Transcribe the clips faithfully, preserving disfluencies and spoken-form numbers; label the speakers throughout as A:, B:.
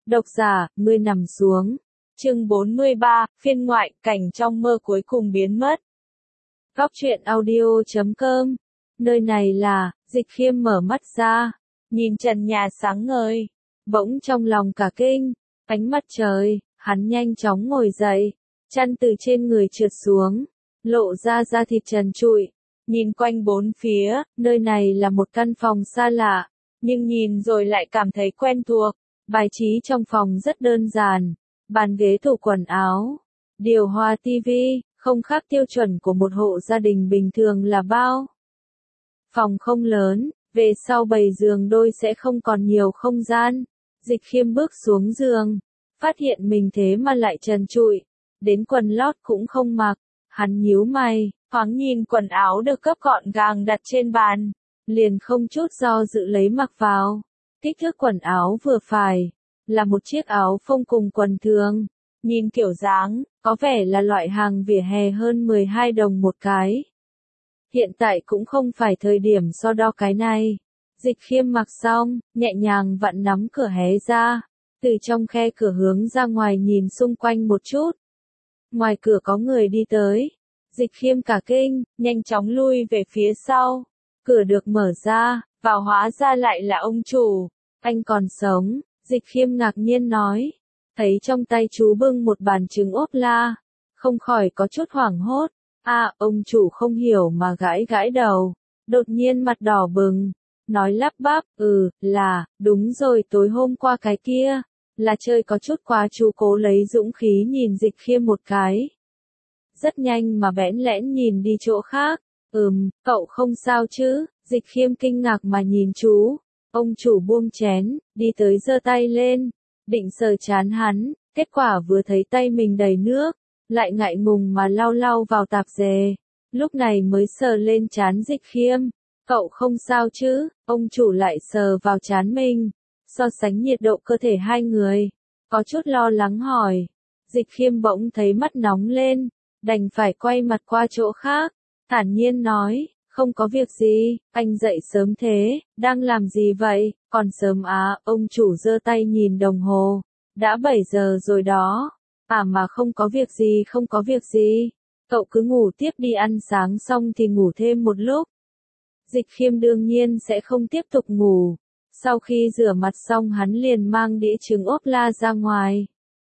A: Độc giả, ngươi nằm xuống. Chương bốn mươi ba, phiên ngoại, cảnh trong mơ cuối cùng biến mất. Góc truyện audio chấm com. Nơi này là, Dịch Khiêm mở mắt ra, nhìn trần nhà sáng ngời, bỗng trong lòng cả kinh, ánh mặt trời, hắn nhanh chóng ngồi dậy, chăn từ trên người trượt xuống, lộ ra da thịt trần trụi, nhìn quanh bốn phía, nơi này là một căn phòng xa lạ, nhưng nhìn rồi lại cảm thấy quen thuộc. Bài trí trong phòng rất đơn giản, bàn ghế tủ quần áo, điều hòa tivi, không khác tiêu chuẩn của một hộ gia đình bình thường là bao. Phòng không lớn, về sau bày giường đôi sẽ không còn nhiều không gian. Dịch Khiêm bước xuống giường, phát hiện mình thế mà lại trần trụi, đến quần lót cũng không mặc, hắn nhíu mày, thoáng nhìn quần áo được gấp gọn gàng đặt trên bàn, liền không chút do dự lấy mặc vào. Kích thước quần áo vừa phải, là một chiếc áo phông cùng quần thường, nhìn kiểu dáng, có vẻ là loại hàng vỉa hè hơn mười hai đồng một cái. Hiện tại cũng không phải thời điểm so đo cái này. Dịch Khiêm mặc xong, nhẹ nhàng vặn nắm cửa hé ra, từ trong khe cửa hướng ra ngoài nhìn xung quanh một chút. Ngoài cửa có người đi tới. Dịch Khiêm cả kinh, nhanh chóng lui về phía sau. Cửa được mở ra, vào hóa ra lại là ông chủ. Anh còn sống, Dịch Khiêm ngạc nhiên nói. Thấy trong tay chú bưng một bàn trứng ốp la, không khỏi có chút hoảng hốt. À, ông chủ không hiểu mà gãi gãi đầu, đột nhiên mặt đỏ bừng, nói lắp bắp, ừ, là, đúng rồi, tối hôm qua cái kia, là chơi có chút quá. Chú cố lấy dũng khí nhìn Dịch Khiêm một cái. Rất nhanh mà bẽn lẽn nhìn đi chỗ khác, ừm, cậu không sao chứ? Dịch Khiêm kinh ngạc mà nhìn chú. Ông chủ buông chén, đi tới giơ tay lên, định sờ trán hắn, kết quả vừa thấy tay mình đầy nước, lại ngại ngùng mà lau lau vào tạp dề, lúc này mới sờ lên trán Dịch Khiêm. Cậu không sao chứ? Ông chủ lại sờ vào trán mình, so sánh nhiệt độ cơ thể hai người, có chút lo lắng hỏi. Dịch Khiêm bỗng thấy mắt nóng lên, đành phải quay mặt qua chỗ khác, thản nhiên nói, không có việc gì, anh dậy sớm thế, đang làm gì vậy? Còn sớm á. Ông chủ giơ tay nhìn đồng hồ, đã bảy giờ rồi đó. À mà không có việc gì, không có việc gì, cậu cứ ngủ tiếp đi, ăn sáng xong thì ngủ thêm một lúc. Dịch Khiêm đương nhiên sẽ không tiếp tục ngủ. Sau khi rửa mặt xong hắn liền mang đĩa trứng ốp la ra ngoài.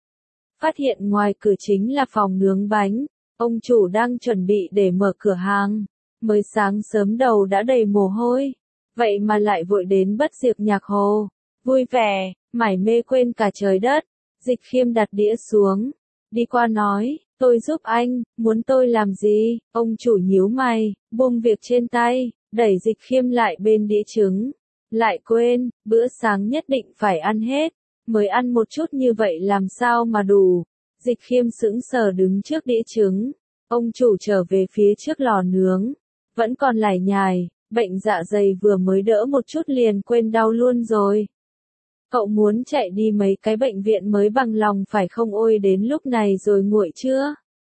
A: Phát hiện ngoài cửa chính là phòng nướng bánh, ông chủ đang chuẩn bị để mở cửa hàng. Mới sáng sớm đầu đã đầy mồ hôi, vậy mà lại vội đến bất diệt nhạc hồ, vui vẻ, mải mê quên cả trời đất. Dịch Khiêm đặt đĩa xuống, đi qua nói, tôi giúp anh, muốn tôi làm gì? Ông chủ nhíu mày, buông việc trên tay, đẩy Dịch Khiêm lại bên đĩa trứng. Lại quên, bữa sáng nhất định phải ăn hết, mới ăn một chút như vậy làm sao mà đủ. Dịch Khiêm sững sờ đứng trước đĩa trứng, ông chủ trở về phía trước lò nướng, vẫn còn lải nhải, bệnh dạ dày vừa mới đỡ một chút liền quên đau luôn rồi. Cậu muốn chạy đi mấy cái bệnh viện mới bằng lòng phải không? Ôi đến lúc này rồi nguội chưa?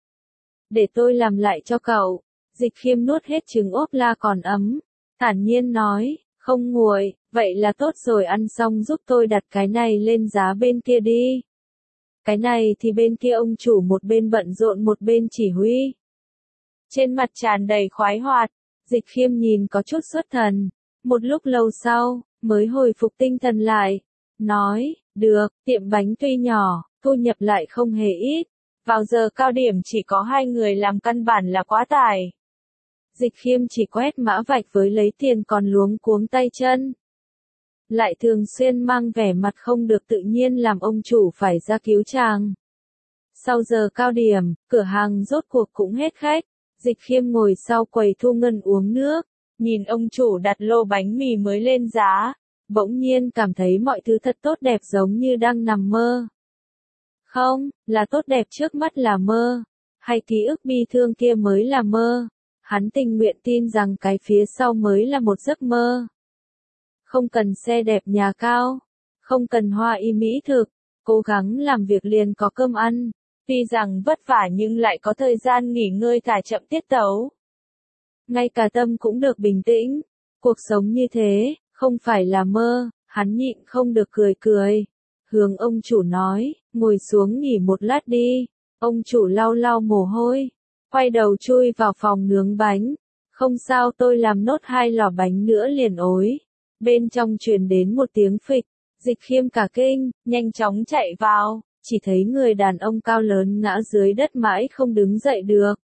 A: Để tôi làm lại cho cậu. Dịch Khiêm nuốt hết trứng ốp la còn ấm, thản nhiên nói, không nguội, vậy là tốt rồi, ăn xong giúp tôi đặt cái này lên giá bên kia đi. Cái này thì bên kia. Ông chủ một bên bận rộn một bên chỉ huy. Trên mặt tràn đầy khoái hoạt, Dịch Khiêm nhìn có chút xuất thần, một lúc lâu sau, mới hồi phục tinh thần lại. Nói, được, tiệm bánh tuy nhỏ, thu nhập lại không hề ít. Vào giờ cao điểm chỉ có hai người làm căn bản là quá tải. Dịch Khiêm chỉ quét mã vạch với lấy tiền còn luống cuống tay chân. Lại thường xuyên mang vẻ mặt không được tự nhiên làm ông chủ phải ra cứu chàng. Sau giờ cao điểm, cửa hàng rốt cuộc cũng hết khách. Dịch Khiêm ngồi sau quầy thu ngân uống nước, nhìn ông chủ đặt lô bánh mì mới lên giá. Bỗng nhiên cảm thấy mọi thứ thật tốt đẹp giống như đang nằm mơ. Không, là tốt đẹp trước mắt là mơ, hay ký ức bi thương kia mới là mơ. Hắn tình nguyện tin rằng cái phía sau mới là một giấc mơ. Không cần xe đẹp nhà cao, không cần hoa y mỹ thực, cố gắng làm việc liền có cơm ăn. Tuy rằng vất vả nhưng lại có thời gian nghỉ ngơi thả chậm tiết tấu. Ngay cả tâm cũng được bình tĩnh. Cuộc sống như thế, không phải là mơ. Hắn nhịn không được cười cười. hướng ông chủ nói, ngồi xuống nghỉ một lát đi. Ông chủ lau lau mồ hôi, quay đầu chui vào phòng nướng bánh. Không sao, tôi làm nốt hai lò bánh nữa liền ối. Bên trong truyền đến một tiếng phịch, Dịch Khiêm cả kinh, nhanh chóng chạy vào, chỉ thấy người đàn ông cao lớn ngã dưới đất mãi không đứng dậy được.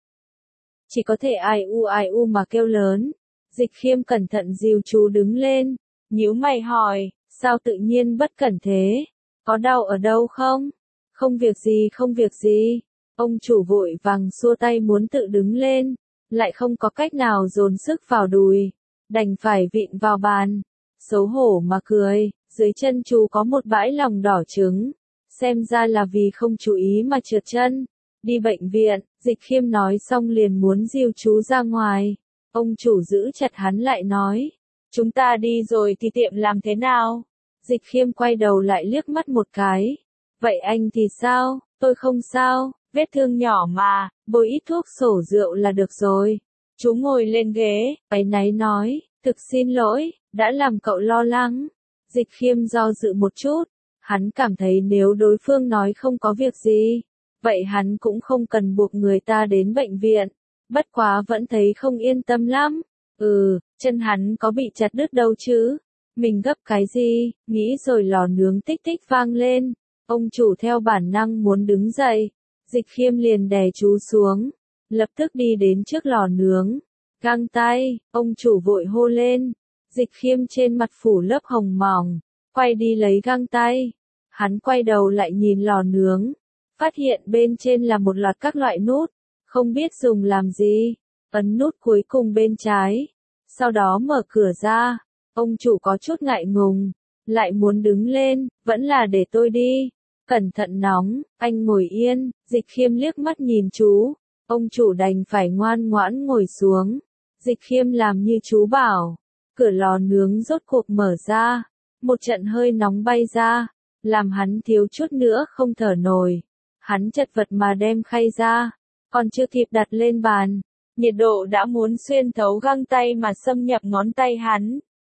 A: Chỉ có thể ai u ai u mà kêu lớn. Dịch Khiêm cẩn thận dìu chú đứng lên, nhíu mày hỏi, sao tự nhiên bất cẩn thế? Có đau ở đâu không? Không việc gì, không việc gì. Ông chủ vội vàng xua tay muốn tự đứng lên, lại không có cách nào dồn sức vào đùi, đành phải vịn vào bàn, xấu hổ mà cười, dưới chân chú có một bãi lòng đỏ trứng, xem ra là vì không chú ý mà trượt chân. Đi bệnh viện, Dịch Khiêm nói xong liền muốn dìu chú ra ngoài. Ông chủ giữ chặt hắn lại nói, chúng ta đi rồi thì tiệm làm thế nào? Dịch Khiêm quay đầu lại liếc mắt một cái. Vậy anh thì sao? Tôi không sao, vết thương nhỏ mà, bôi ít thuốc sổ rượu là được rồi. Chú ngồi lên ghế, áy náy nói, thực xin lỗi, đã làm cậu lo lắng. Dịch Khiêm do dự một chút, hắn cảm thấy nếu đối phương nói không có việc gì, vậy hắn cũng không cần buộc người ta đến bệnh viện. Bất quá vẫn thấy không yên tâm lắm. Ừ, chân hắn có bị chặt đứt đâu chứ? Mình gấp cái gì? Nghĩ rồi lò nướng tích tích vang lên. Ông chủ theo bản năng muốn đứng dậy. Dịch Khiêm liền đè chú xuống. Lập tức đi đến trước lò nướng. Găng tay, ông chủ vội hô lên. Dịch Khiêm trên mặt phủ lớp hồng mỏng. Quay đi lấy găng tay. Hắn quay đầu lại nhìn lò nướng. Phát hiện bên trên là một loạt các loại nút. Không biết dùng làm gì. Ấn nút cuối cùng bên trái. Sau đó mở cửa ra. Ông chủ có chút ngại ngùng. Lại muốn đứng lên. Vẫn là để tôi đi. Cẩn thận nóng. Anh ngồi yên. Dịch Khiêm liếc mắt nhìn chú. Ông chủ đành phải ngoan ngoãn ngồi xuống. Dịch Khiêm làm như chú bảo. Cửa lò nướng rốt cuộc mở ra. Một trận hơi nóng bay ra. Làm hắn thiếu chút nữa không thở nổi. Hắn chật vật mà đem khay ra. Còn chưa kịp đặt lên bàn, nhiệt độ đã muốn xuyên thấu găng tay mà xâm nhập ngón tay hắn.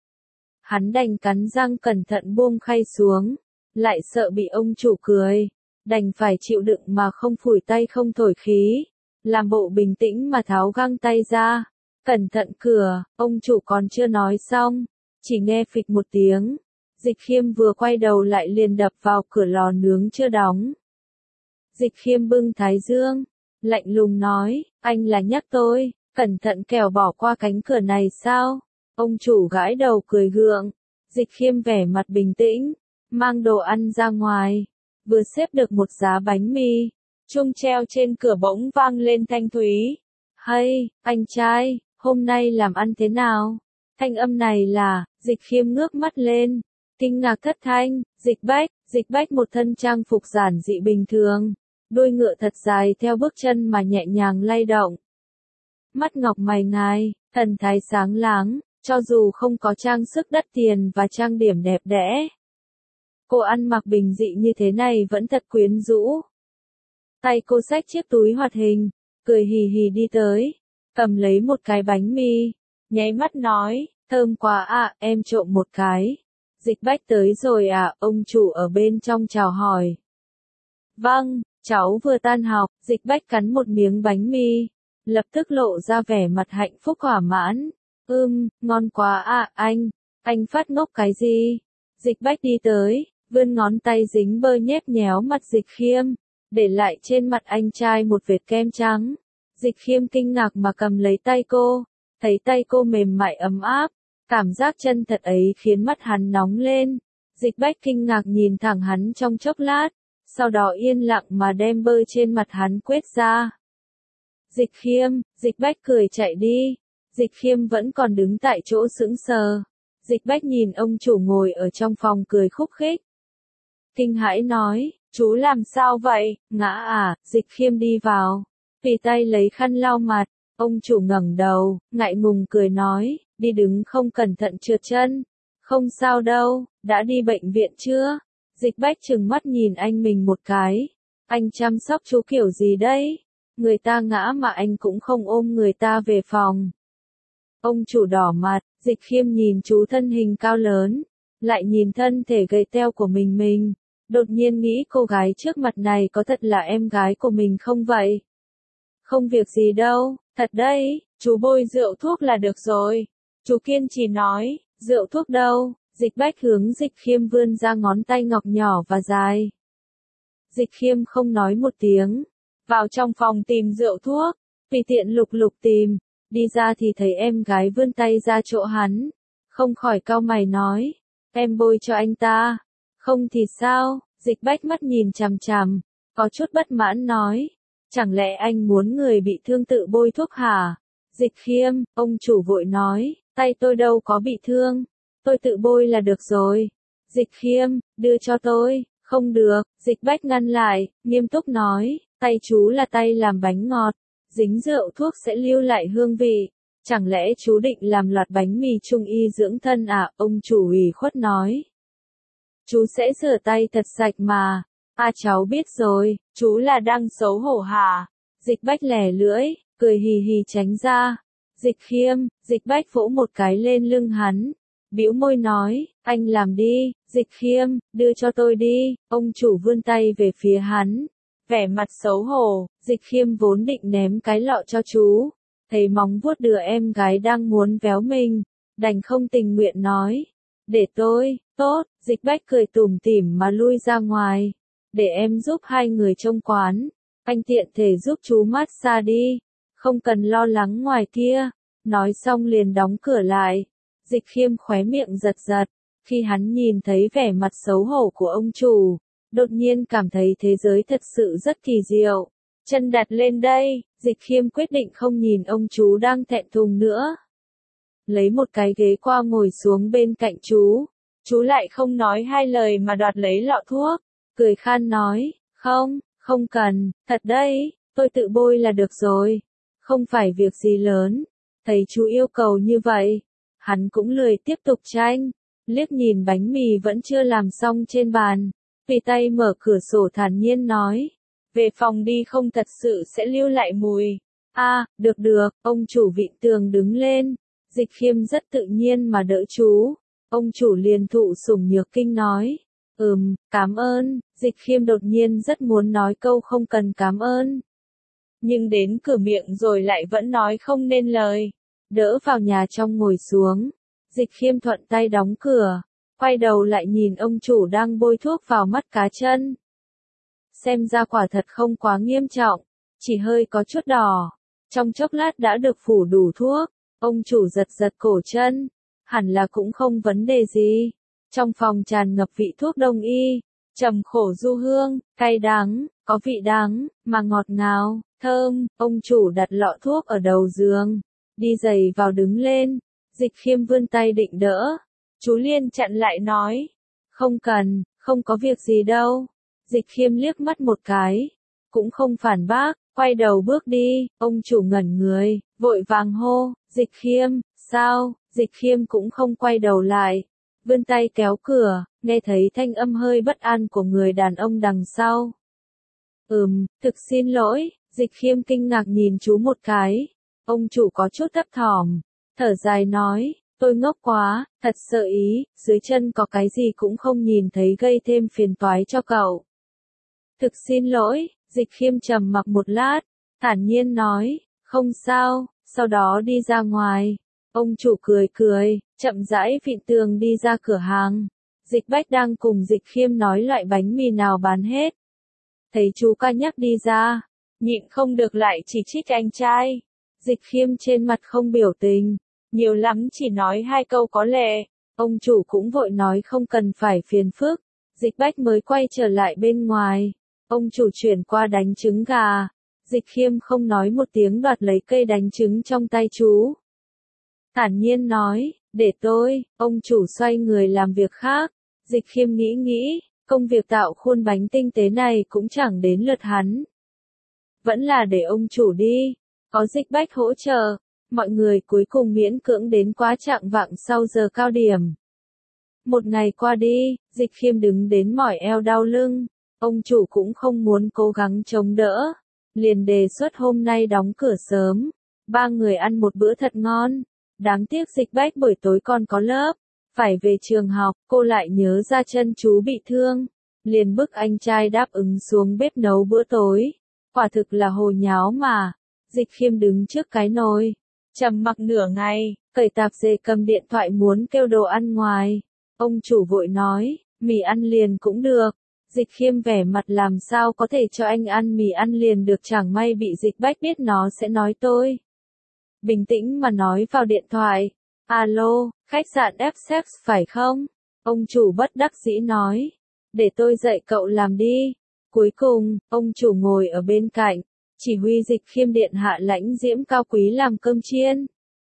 A: Hắn đành cắn răng cẩn thận buông khay xuống, lại sợ bị ông chủ cười, đành phải chịu đựng mà không phủi tay không thổi khí, làm bộ bình tĩnh mà tháo găng tay ra. Cẩn thận cửa, ông chủ còn chưa nói xong, chỉ nghe phịch một tiếng, Dịch Khiêm vừa quay đầu lại liền đập vào cửa lò nướng chưa đóng. Dịch Khiêm bưng thái dương, lạnh lùng nói, anh là nhắc tôi, cẩn thận kẻo bỏ qua cánh cửa này sao? Ông chủ gãi đầu cười gượng. Dịch Khiêm vẻ mặt bình tĩnh, mang đồ ăn ra ngoài, vừa xếp được một giá bánh mì, chuông treo trên cửa bỗng vang lên thanh thúy. Hay, anh trai, hôm nay làm ăn thế nào? Thanh âm này là, Dịch Khiêm ngước mắt lên, kinh ngạc thất thanh, Dịch Bách, Dịch Bách một thân trang phục giản dị bình thường. Đuôi ngựa thật dài theo bước chân mà nhẹ nhàng lay động. Mắt ngọc mày ngài, thần thái sáng láng, cho dù không có trang sức đắt tiền và trang điểm đẹp đẽ. Cô ăn mặc bình dị như thế này vẫn thật quyến rũ. Tay cô xách chiếc túi hoạt hình, cười hì hì đi tới, cầm lấy một cái bánh mì, nháy mắt nói, thơm quá ạ, à, em trộm một cái. Dịch Bách tới rồi à, ông chủ ở bên trong chào hỏi. Vâng. Cháu vừa tan học, Dịch Bách cắn một miếng bánh mì, lập tức lộ ra vẻ mặt hạnh phúc thỏa mãn. Ưm, ngon quá à, anh, anh phát ngốc cái gì? Dịch Bách đi tới, vươn ngón tay dính bơ nhép nhéo mặt Dịch Khiêm, để lại trên mặt anh trai một vệt kem trắng. Dịch Khiêm kinh ngạc mà cầm lấy tay cô, thấy tay cô mềm mại ấm áp, cảm giác chân thật ấy khiến mắt hắn nóng lên. Dịch Bách kinh ngạc nhìn thẳng hắn trong chốc lát. Sau đó yên lặng mà đem bơ trên mặt hắn quét ra. Dịch Khiêm, Dịch Bách cười chạy đi. Dịch Khiêm vẫn còn đứng tại chỗ sững sờ. Dịch Bách nhìn ông chủ ngồi ở trong phòng cười khúc khích. Kinh hãi nói, chú làm sao vậy, ngã à, Dịch Khiêm đi vào. Tùy tay lấy khăn lau mặt, ông chủ ngẩng đầu, ngại ngùng cười nói, đi đứng không cẩn thận trượt chân. Không sao đâu, đã đi bệnh viện chưa? Dịch Bách trừng mắt nhìn anh mình một cái. Anh chăm sóc chú kiểu gì đấy? Người ta ngã mà anh cũng không ôm người ta về phòng. Ông chủ đỏ mặt, Dịch Khiêm nhìn chú thân hình cao lớn, lại nhìn thân thể gầy teo của mình mình. đột nhiên nghĩ cô gái trước mặt này có thật là em gái của mình không vậy? Không việc gì đâu, thật đấy, chú bôi rượu thuốc là được rồi. Chú kiên trì nói, rượu thuốc đâu? Dịch Bách hướng Dịch Khiêm vươn ra ngón tay ngọc nhỏ và dài. Dịch Khiêm không nói một tiếng, vào trong phòng tìm rượu thuốc, tùy tiện lục lục tìm, đi ra thì thấy em gái vươn tay ra chỗ hắn, không khỏi cau mày nói, em bôi cho anh ta, không thì sao? Dịch Bách mắt nhìn chằm chằm, có chút bất mãn nói, chẳng lẽ anh muốn người bị thương tự bôi thuốc hả? Dịch Khiêm, ông chủ vội nói, tay tôi đâu có bị thương, tôi tự bôi là được rồi. Dịch Khiêm, đưa cho tôi. Không được, Dịch Bách ngăn lại, nghiêm túc nói, tay chú là tay làm bánh ngọt, dính rượu thuốc sẽ lưu lại hương vị, chẳng lẽ chú định làm loạt bánh mì trung y dưỡng thân à? Ông chủ ủy khuất nói. Chú sẽ rửa tay thật sạch mà. À cháu biết rồi, chú là đang xấu hổ hả? Dịch Bách lẻ lưỡi, cười hì hì tránh ra. Dịch Khiêm, Dịch Bách vỗ một cái lên lưng hắn, bĩu môi nói, anh làm đi. Dịch Khiêm, đưa cho tôi đi. Ông chủ vươn tay về phía hắn, vẻ mặt xấu hổ. Dịch Khiêm vốn định ném cái lọ cho chú, thấy móng vuốt đứa em gái đang muốn véo mình, đành không tình nguyện nói, để tôi. Tốt. Dịch Bách cười tủm tỉm mà lui ra ngoài, để em giúp hai người trông quán, anh tiện thể giúp chú massage đi, không cần lo lắng ngoài kia. Nói xong liền đóng cửa lại. Dịch Khiêm khóe miệng giật giật, khi hắn nhìn thấy vẻ mặt xấu hổ của ông chủ, đột nhiên cảm thấy thế giới thật sự rất kỳ diệu. Chân đặt lên đây, Dịch Khiêm quyết định không nhìn ông chú đang thẹn thùng nữa. Lấy một cái ghế qua ngồi xuống bên cạnh chú, chú lại không nói hai lời mà đoạt lấy lọ thuốc, cười khan nói, không, không cần, thật đấy, tôi tự bôi là được rồi, không phải việc gì lớn. Thấy chú yêu cầu như vậy, hắn cũng lười tiếp tục tranh, liếc nhìn bánh mì vẫn chưa làm xong trên bàn, tùy tay mở cửa sổ thản nhiên nói, về phòng đi không thật sự sẽ lưu lại mùi. A, à, được được, ông chủ vịn tường đứng lên, Dịch Khiêm rất tự nhiên mà đỡ chú, ông chủ liền thụ sủng nhược kinh nói, ừm, cảm ơn. Dịch Khiêm đột nhiên rất muốn nói câu không cần cảm ơn, nhưng đến cửa miệng rồi lại vẫn nói không nên lời. Đỡ vào nhà trong ngồi xuống, Dịch Khiêm thuận tay đóng cửa, quay đầu lại nhìn ông chủ đang bôi thuốc vào mắt cá chân. Xem ra quả thật không quá nghiêm trọng, chỉ hơi có chút đỏ, trong chốc lát đã được phủ đủ thuốc. Ông chủ giật giật cổ chân, hẳn là cũng không vấn đề gì. Trong phòng tràn ngập vị thuốc đông y, trầm khổ du hương, cay đắng, có vị đắng, mà ngọt ngào, thơm. Ông chủ đặt lọ thuốc ở đầu giường, đi giày vào đứng lên. Dịch Khiêm vươn tay định đỡ, chú liền chặn lại nói, không cần, không có việc gì đâu. Dịch Khiêm liếc mắt một cái, cũng không phản bác, quay đầu bước đi. Ông chủ ngẩn người, vội vàng hô, Dịch Khiêm, sao? Dịch Khiêm cũng không quay đầu lại, vươn tay kéo cửa, nghe thấy thanh âm hơi bất an của người đàn ông đằng sau. Ừm, thực xin lỗi. Dịch Khiêm kinh ngạc nhìn chú một cái. Ông chủ có chút thấp thỏm, thở dài nói, tôi ngốc quá, thật sợ ý, dưới chân có cái gì cũng không nhìn thấy gây thêm phiền toái cho cậu. Thực xin lỗi. Dịch Khiêm trầm mặc một lát, thản nhiên nói, không sao, sau đó đi ra ngoài. Ông chủ cười cười, chậm rãi vịn tường đi ra cửa hàng. Dịch Bách đang cùng Dịch Khiêm nói loại bánh mì nào bán hết. Thấy chú ca nhắc đi ra, nhịn không được lại chỉ trích anh trai. Dịch Khiêm trên mặt không biểu tình, nhiều lắm chỉ nói hai câu có lệ. Ông chủ cũng vội nói không cần phải phiền phức. Dịch Bách mới quay trở lại bên ngoài. Ông chủ chuyển qua đánh trứng gà. Dịch Khiêm không nói một tiếng đoạt lấy cây đánh trứng trong tay chú, thản nhiên nói, để tôi. Ông chủ xoay người làm việc khác. Dịch Khiêm nghĩ nghĩ, công việc tạo khuôn bánh tinh tế này cũng chẳng đến lượt hắn. Vẫn là để ông chủ đi. Có Dịch Bách hỗ trợ, mọi người cuối cùng miễn cưỡng đến quá chạng vạng sau giờ cao điểm. Một ngày qua đi, Dịch Khiêm đứng đến mỏi eo đau lưng. Ông chủ cũng không muốn cố gắng chống đỡ, liền đề xuất hôm nay đóng cửa sớm, ba người ăn một bữa thật ngon. Đáng tiếc Dịch Bách buổi tối còn có lớp, phải về trường học. Cô lại nhớ ra chân chú bị thương, liền bức anh trai đáp ứng xuống bếp nấu bữa tối. Quả thực là hồ nháo mà. Dịch Khiêm đứng trước cái nồi, trầm mặc nửa ngày, cởi tạp dề cầm điện thoại muốn kêu đồ ăn ngoài. Ông chủ vội nói, mì ăn liền cũng được. Dịch Khiêm vẻ mặt làm sao có thể cho anh ăn mì ăn liền được, chẳng may bị Dịch Bách biết nó sẽ nói tôi. Bình tĩnh mà nói vào điện thoại, alo, khách sạn F-Sex phải không? Ông chủ bất đắc dĩ nói, để tôi dạy cậu làm đi. Cuối cùng, ông chủ ngồi ở bên cạnh, chỉ huy Dịch Khiêm điện hạ lãnh diễm cao quý làm cơm chiên.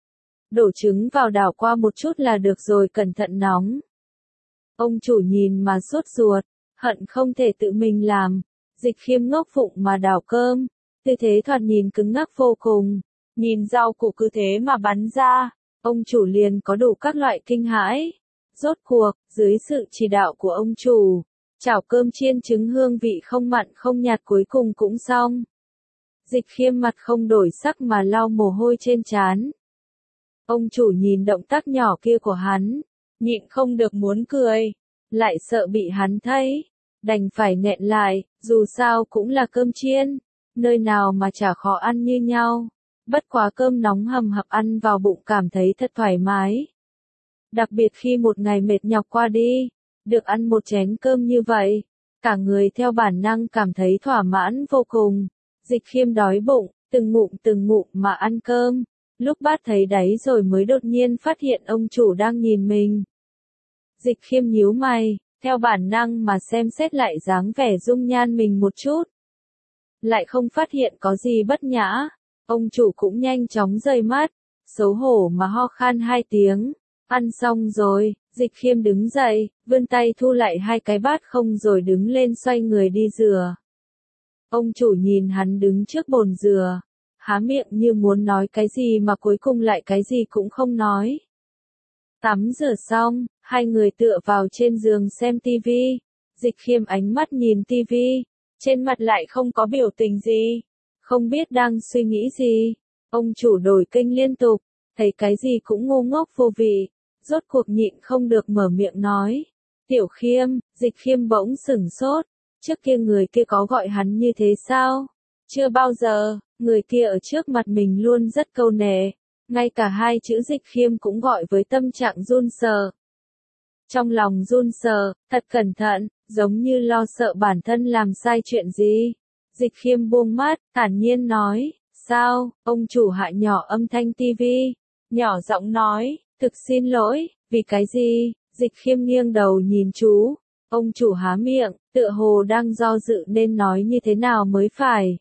A: Đổ trứng vào đảo qua một chút là được rồi, cẩn thận nóng. Ông chủ nhìn mà sốt ruột, hận không thể tự mình làm. Dịch Khiêm ngốc phụng mà đảo cơm, tư thế thoạt nhìn cứng ngắc vô cùng. Nhìn rau củ cứ thế mà bắn ra, ông chủ liền có đủ các loại kinh hãi. Rốt cuộc, dưới sự chỉ đạo của ông chủ, chảo cơm chiên trứng hương vị không mặn không nhạt cuối cùng cũng xong. Dịch Khiêm mặt không đổi sắc mà lau mồ hôi trên trán. Ông chủ nhìn động tác nhỏ kia của hắn, nhịn không được muốn cười, lại sợ bị hắn thấy, đành phải nghẹn lại, dù sao cũng là cơm chiên, nơi nào mà chả khó ăn như nhau. Bất quá cơm nóng hầm hập ăn vào bụng cảm thấy thật thoải mái. Đặc biệt khi một ngày mệt nhọc qua đi, được ăn một chén cơm như vậy, cả người theo bản năng cảm thấy thỏa mãn vô cùng. Dịch Khiêm đói bụng, từng ngụm từng ngụm mà ăn cơm, lúc bát thấy đáy rồi mới đột nhiên phát hiện ông chủ đang nhìn mình. Dịch Khiêm nhíu mày, theo bản năng mà xem xét lại dáng vẻ dung nhan mình một chút. Lại không phát hiện có gì bất nhã, ông chủ cũng nhanh chóng rời mắt, xấu hổ mà ho khan hai tiếng. Ăn xong rồi, Dịch Khiêm đứng dậy, vươn tay thu lại hai cái bát không rồi đứng lên xoay người đi rửa. Ông chủ nhìn hắn đứng trước bồn rửa, há miệng như muốn nói cái gì mà cuối cùng lại cái gì cũng không nói. Tắm rửa xong, hai người tựa vào trên giường xem tivi. Dịch Khiêm ánh mắt nhìn tivi, trên mặt lại không có biểu tình gì, không biết đang suy nghĩ gì. Ông chủ đổi kênh liên tục, thấy cái gì cũng ngu ngốc vô vị, rốt cuộc nhịn không được mở miệng nói. Tiểu Khiêm. Dịch Khiêm bỗng sửng sốt, trước kia người kia có gọi hắn như thế sao? Chưa bao giờ, người kia ở trước mặt mình luôn rất câu nệ, ngay cả hai chữ Dịch Khiêm cũng gọi với tâm trạng run sợ. Trong lòng run sợ, thật cẩn thận, giống như lo sợ bản thân làm sai chuyện gì. Dịch Khiêm buông mắt, thản nhiên nói, sao? Ông chủ hạ nhỏ âm thanh tivi, nhỏ giọng nói, thực xin lỗi, vì cái gì? Dịch Khiêm nghiêng đầu nhìn chú, ông chủ há miệng, tựa hồ đang do dự nên nói như thế nào mới phải.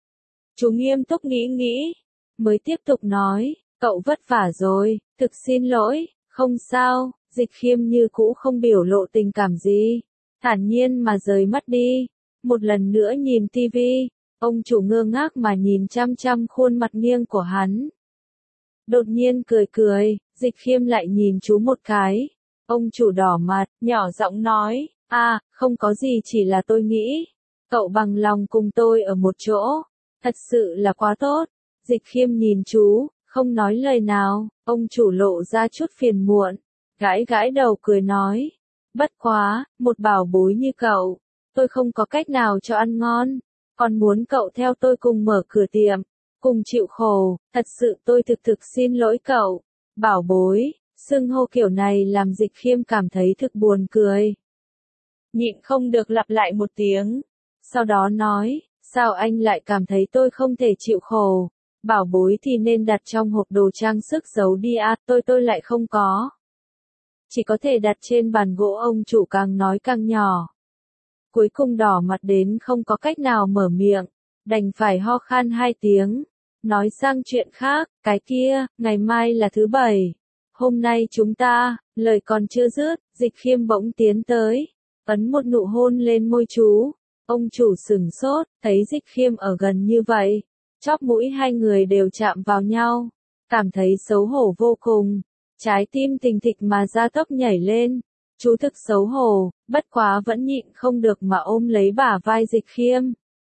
A: Chú nghiêm túc nghĩ nghĩ, mới tiếp tục nói, cậu vất vả rồi, thực xin lỗi, không sao. Dịch Khiêm như cũ không biểu lộ tình cảm gì, thản nhiên mà rời mắt đi. Một lần nữa nhìn tivi, ông chủ ngơ ngác mà nhìn chăm chăm khuôn mặt nghiêng của hắn. Đột nhiên cười cười, Dịch Khiêm lại nhìn chú một cái. Ông chủ đỏ mặt, nhỏ giọng nói, à, không có gì, chỉ là tôi nghĩ, cậu bằng lòng cùng tôi ở một chỗ, thật sự là quá tốt. Dịch Khiêm nhìn chú, không nói lời nào, ông chủ lộ ra chút phiền muộn, gãi gãi đầu cười nói, bất quá, một bảo bối như cậu, tôi không có cách nào cho ăn ngon, còn muốn cậu theo tôi cùng mở cửa tiệm, cùng chịu khổ, thật sự tôi thực thực xin lỗi cậu. Bảo bối, xưng hô kiểu này làm Dịch Khiêm cảm thấy thực buồn cười. Nhịn không được lặp lại một tiếng, sau đó nói, sao anh lại cảm thấy tôi không thể chịu khổ, bảo bối thì nên đặt trong hộp đồ trang sức giấu đi à, tôi tôi lại không có. Chỉ có thể đặt trên bàn gỗ. Ông chủ càng nói càng nhỏ. Cuối cùng đỏ mặt đến không có cách nào mở miệng, đành phải ho khan hai tiếng. Nói sang chuyện khác, cái kia, ngày mai là thứ bảy. Hôm nay chúng ta, lời còn chưa dứt, Dịch Khiêm bỗng tiến tới, ấn một nụ hôn lên môi chú. Ông chủ sửng sốt, thấy Dịch Khiêm ở gần như vậy, chóp mũi hai người đều chạm vào nhau, cảm thấy xấu hổ vô cùng. Trái tim thình thịch mà da tóc nhảy lên, chú thực xấu hổ, bất quá vẫn nhịn không được mà ôm lấy bả vai Dịch Khiêm.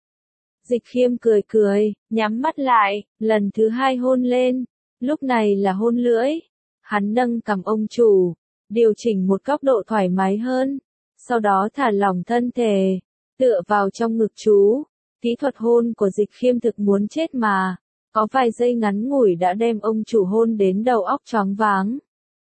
A: Dịch Khiêm cười cười, nhắm mắt lại, lần thứ hai hôn lên, lúc này là hôn lưỡi. Hắn nâng cằm ông chủ, điều chỉnh một góc độ thoải mái hơn, sau đó thả lỏng thân thể, tựa vào trong ngực chú. Kỹ thuật hôn của Dịch Khiêm thực muốn chết mà, có vài giây ngắn ngủi đã đem ông chủ hôn đến đầu óc choáng váng.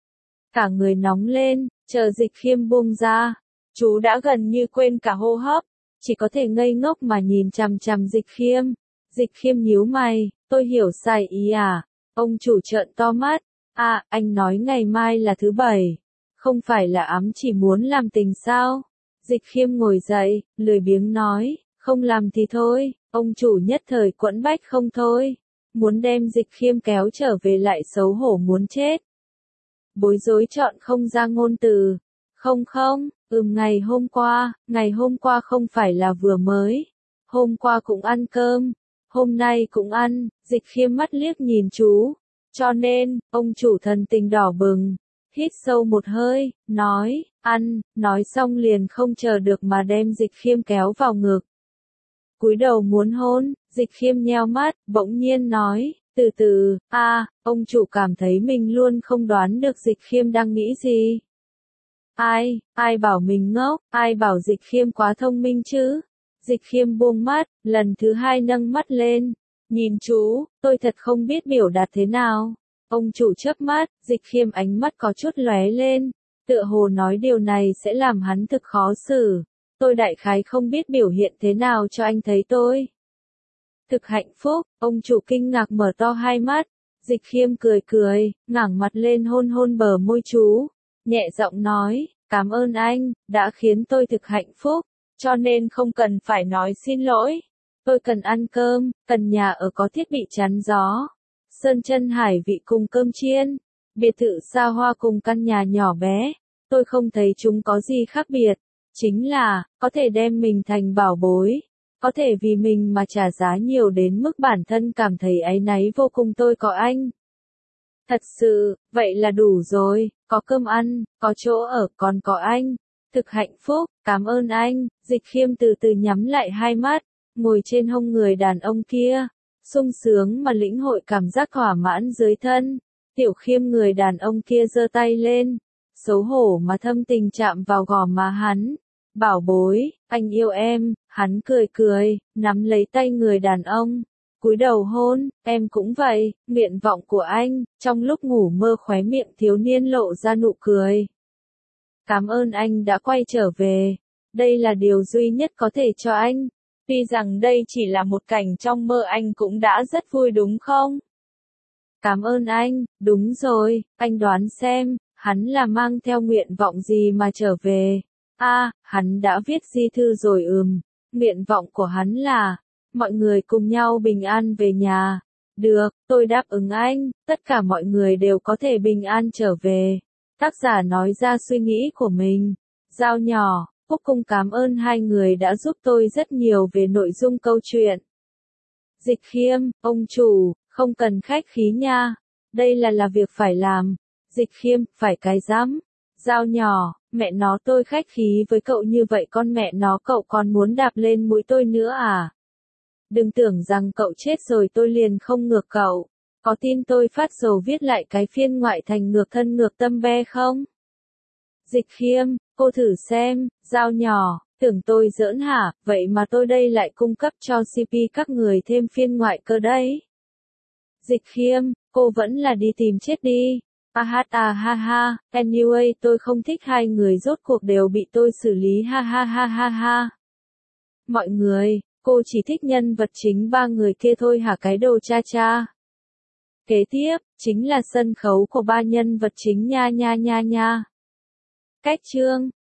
A: Cả người nóng lên, chờ Dịch Khiêm buông ra, chú đã gần như quên cả hô hấp, chỉ có thể ngây ngốc mà nhìn chằm chằm Dịch Khiêm. Dịch Khiêm nhíu mày, tôi hiểu sai ý à? Ông chủ trợn to mắt, à, anh nói ngày mai là thứ bảy, không phải là ám chỉ muốn làm tình sao? Dịch Khiêm ngồi dậy, lười biếng nói, không làm thì thôi. Ông chủ nhất thời quẫn bách không thôi, muốn đem Dịch Khiêm kéo trở về lại xấu hổ muốn chết. Bối rối chọn không ra ngôn từ. Không không, ừm ngày hôm qua, ngày hôm qua không phải là vừa mới. Hôm qua cũng ăn cơm, hôm nay cũng ăn. Dịch Khiêm mắt liếc nhìn chú. Cho nên, ông chủ thần tình đỏ bừng, hít sâu một hơi, nói, ăn, nói xong liền không chờ được mà đem Dịch Khiêm kéo vào ngực. Cúi đầu muốn hôn, Dịch Khiêm nheo mắt, bỗng nhiên nói, từ từ, a, à, ông chủ cảm thấy mình luôn không đoán được Dịch Khiêm đang nghĩ gì. Ai, ai bảo mình ngốc, ai bảo Dịch Khiêm quá thông minh chứ? Dịch Khiêm buông mắt, lần thứ hai nâng mắt lên, nhìn chú, tôi thật không biết biểu đạt thế nào. Ông chủ chớp mắt, Dịch Khiêm ánh mắt có chút lóe lên, tựa hồ nói điều này sẽ làm hắn thực khó xử. Tôi đại khái không biết biểu hiện thế nào cho anh thấy tôi. Thực hạnh phúc, ông chủ kinh ngạc mở to hai mắt. Dịch Khiêm cười cười, ngẩng mặt lên hôn hôn bờ môi chú, nhẹ giọng nói, cảm ơn anh, đã khiến tôi thực hạnh phúc, cho nên không cần phải nói xin lỗi. Tôi cần ăn cơm, cần nhà ở có thiết bị chắn gió, sơn chân hải vị cùng cơm chiên, biệt thự xa hoa cùng căn nhà nhỏ bé. Tôi không thấy chúng có gì khác biệt. Chính là, có thể đem mình thành bảo bối, có thể vì mình mà trả giá nhiều đến mức bản thân cảm thấy áy náy vô cùng. Tôi có anh. Thật sự, vậy là đủ rồi, có cơm ăn, có chỗ ở, còn có anh. Thực hạnh phúc, cảm ơn anh. Dịch Khiêm từ từ nhắm lại hai mắt, ngồi trên hông người đàn ông kia, sung sướng mà lĩnh hội cảm giác thỏa mãn dưới thân. Tiểu Khiêm người đàn ông kia giơ tay lên, xấu hổ mà thâm tình chạm vào gò má hắn. Bảo bối, anh yêu em. Hắn cười cười, nắm lấy tay người đàn ông, cúi đầu hôn, em cũng vậy. Nguyện vọng của anh. Trong lúc ngủ mơ khóe miệng thiếu niên lộ ra nụ cười. Cảm ơn anh đã quay trở về. Đây là điều duy nhất có thể cho anh. Tuy rằng đây chỉ là một cảnh trong mơ, anh cũng đã rất vui đúng không? Cảm ơn anh. Đúng rồi, anh đoán xem, hắn là mang theo nguyện vọng gì mà trở về? A, à, hắn đã viết di thư rồi. Ừm, nguyện vọng của hắn là mọi người cùng nhau bình an về nhà. Được, tôi đáp ứng anh, tất cả mọi người đều có thể bình an trở về. Tác giả nói ra suy nghĩ của mình. Dao nhỏ, vô cùng cảm ơn hai người đã giúp tôi rất nhiều về nội dung câu chuyện. Dịch Khiêm, ông chủ, không cần khách khí nha. Đây là là việc phải làm. Dịch Khiêm, phải cái dám. Dao nhỏ, mẹ nó tôi khách khí với cậu như vậy, con mẹ nó cậu còn muốn đạp lên mũi tôi nữa à? Đừng tưởng rằng cậu chết rồi tôi liền không ngược cậu. Có tin tôi phát dầu viết lại cái phiên ngoại thành ngược thân ngược tâm be không? Dịch Khiêm, cô thử xem. Dao nhỏ, tưởng tôi giỡn hả? Vậy mà tôi đây lại cung cấp cho xê pê các người thêm phiên ngoại cơ đấy. Dịch Khiêm, cô vẫn là đi tìm chết đi. A ha à ha ha, anyway tôi không thích hai người rốt cuộc đều bị tôi xử lý ha ha ha ha ha. Mọi người, cô chỉ thích nhân vật chính ba người kia thôi hả cái đồ cha cha. Kế tiếp, chính là sân khấu của ba nhân vật chính nha nha nha nha. Cách chương.